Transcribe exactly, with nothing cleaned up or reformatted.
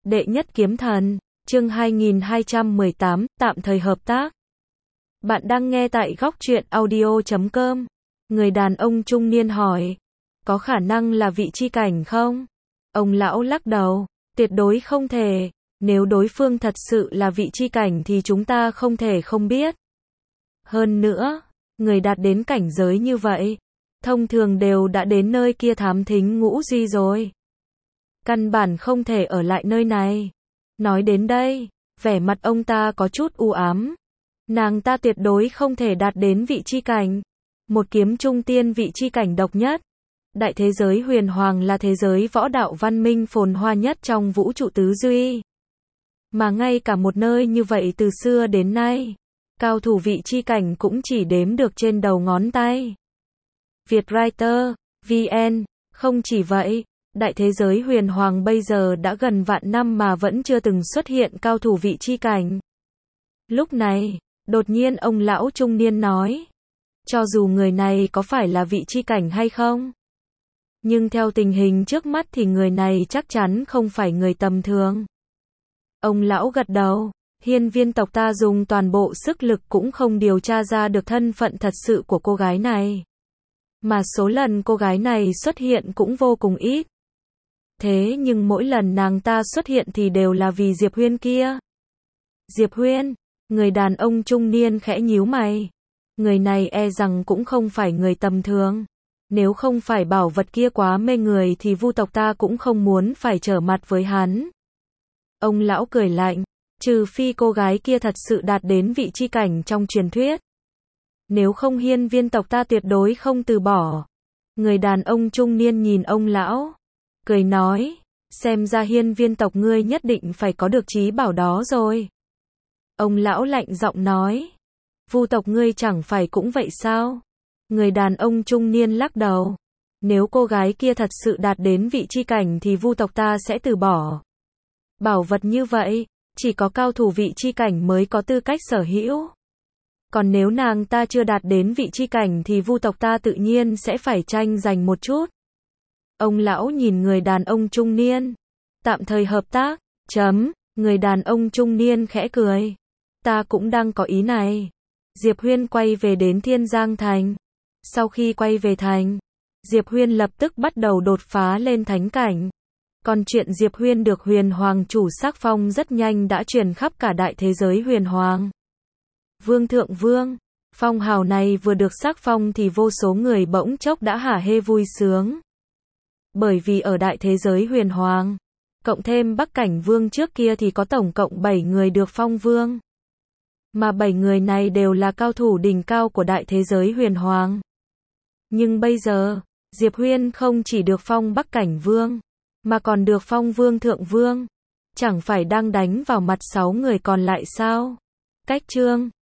Đệ nhất kiếm thần, chương hai nghìn hai trăm mười tám, tạm thời hợp tác. Bạn đang nghe tại góc truyện audio chấm com. Người đàn ông trung niên hỏi, có khả năng là vị chi cảnh không? Ông lão lắc đầu, tuyệt đối không thể, nếu đối phương thật sự là vị chi cảnh thì chúng ta không thể không biết. Hơn nữa, người đạt đến cảnh giới như vậy, thông thường đều đã đến nơi kia thám thính ngũ duy rồi. Căn bản không thể ở lại nơi này. Nói đến đây, vẻ mặt ông ta có chút u ám. Nàng ta tuyệt đối không thể đạt đến vị chi cảnh. Một kiếm trung tiên vị chi cảnh độc nhất. Đại thế giới huyền hoàng là thế giới võ đạo văn minh phồn hoa nhất trong vũ trụ tứ duy. Mà ngay cả một nơi như vậy từ xưa đến nay, cao thủ vị chi cảnh cũng chỉ đếm được trên đầu ngón tay. Vietwriter, vê en, không chỉ vậy, đại thế giới huyền hoàng bây giờ đã gần vạn năm mà vẫn chưa từng xuất hiện cao thủ vị chi cảnh. Lúc này, đột nhiên ông lão trung niên nói, cho dù người này có phải là vị chi cảnh hay không, nhưng theo tình hình trước mắt thì người này chắc chắn không phải người tầm thường. Ông lão gật đầu, hiên viên tộc ta dùng toàn bộ sức lực cũng không điều tra ra được thân phận thật sự của cô gái này. Mà số lần cô gái này xuất hiện cũng vô cùng ít. Thế nhưng mỗi lần nàng ta xuất hiện thì đều là vì Diệp Huyên kia. Diệp Huyên, người đàn ông trung niên khẽ nhíu mày. Người này e rằng cũng không phải người tầm thường. Nếu không phải bảo vật kia quá mê người thì Vu tộc ta cũng không muốn phải trở mặt với hắn. Ông lão cười lạnh, trừ phi cô gái kia thật sự đạt đến vị chi cảnh trong truyền thuyết. Nếu không hiên viên tộc ta tuyệt đối không từ bỏ. Người đàn ông trung niên nhìn ông lão, cười nói, xem ra hiên viên tộc ngươi nhất định phải có được trí bảo đó rồi. Ông lão lạnh giọng nói, Vu tộc ngươi chẳng phải cũng vậy sao? Người đàn ông trung niên lắc đầu, nếu cô gái kia thật sự đạt đến vị chi cảnh thì Vu tộc ta sẽ từ bỏ. Bảo vật như vậy, chỉ có cao thủ vị chi cảnh mới có tư cách sở hữu. Còn nếu nàng ta chưa đạt đến vị chi cảnh thì Vu tộc ta tự nhiên sẽ phải tranh giành một chút. Ông lão nhìn người đàn ông trung niên, tạm thời hợp tác, chấm, người đàn ông trung niên khẽ cười. Ta cũng đang có ý này. Diệp Huyên quay về đến Thiên Giang Thành. Sau khi quay về thành, Diệp Huyên lập tức bắt đầu đột phá lên thánh cảnh. Còn chuyện Diệp Huyên được huyền hoàng chủ sắc phong rất nhanh đã truyền khắp cả đại thế giới huyền hoàng. Vương thượng vương, phong hào này vừa được sắc phong thì vô số người bỗng chốc đã hả hê vui sướng. Bởi vì ở đại thế giới huyền hoàng, cộng thêm Bắc Cảnh Vương trước kia thì có tổng cộng bảy người được phong vương. Mà bảy người này đều là cao thủ đỉnh cao của đại thế giới huyền hoàng. Nhưng bây giờ, Diệp Huyên không chỉ được phong Bắc Cảnh Vương, mà còn được phong Vương Thượng Vương. Chẳng phải đang đánh vào mặt sáu người còn lại sao? Cách chương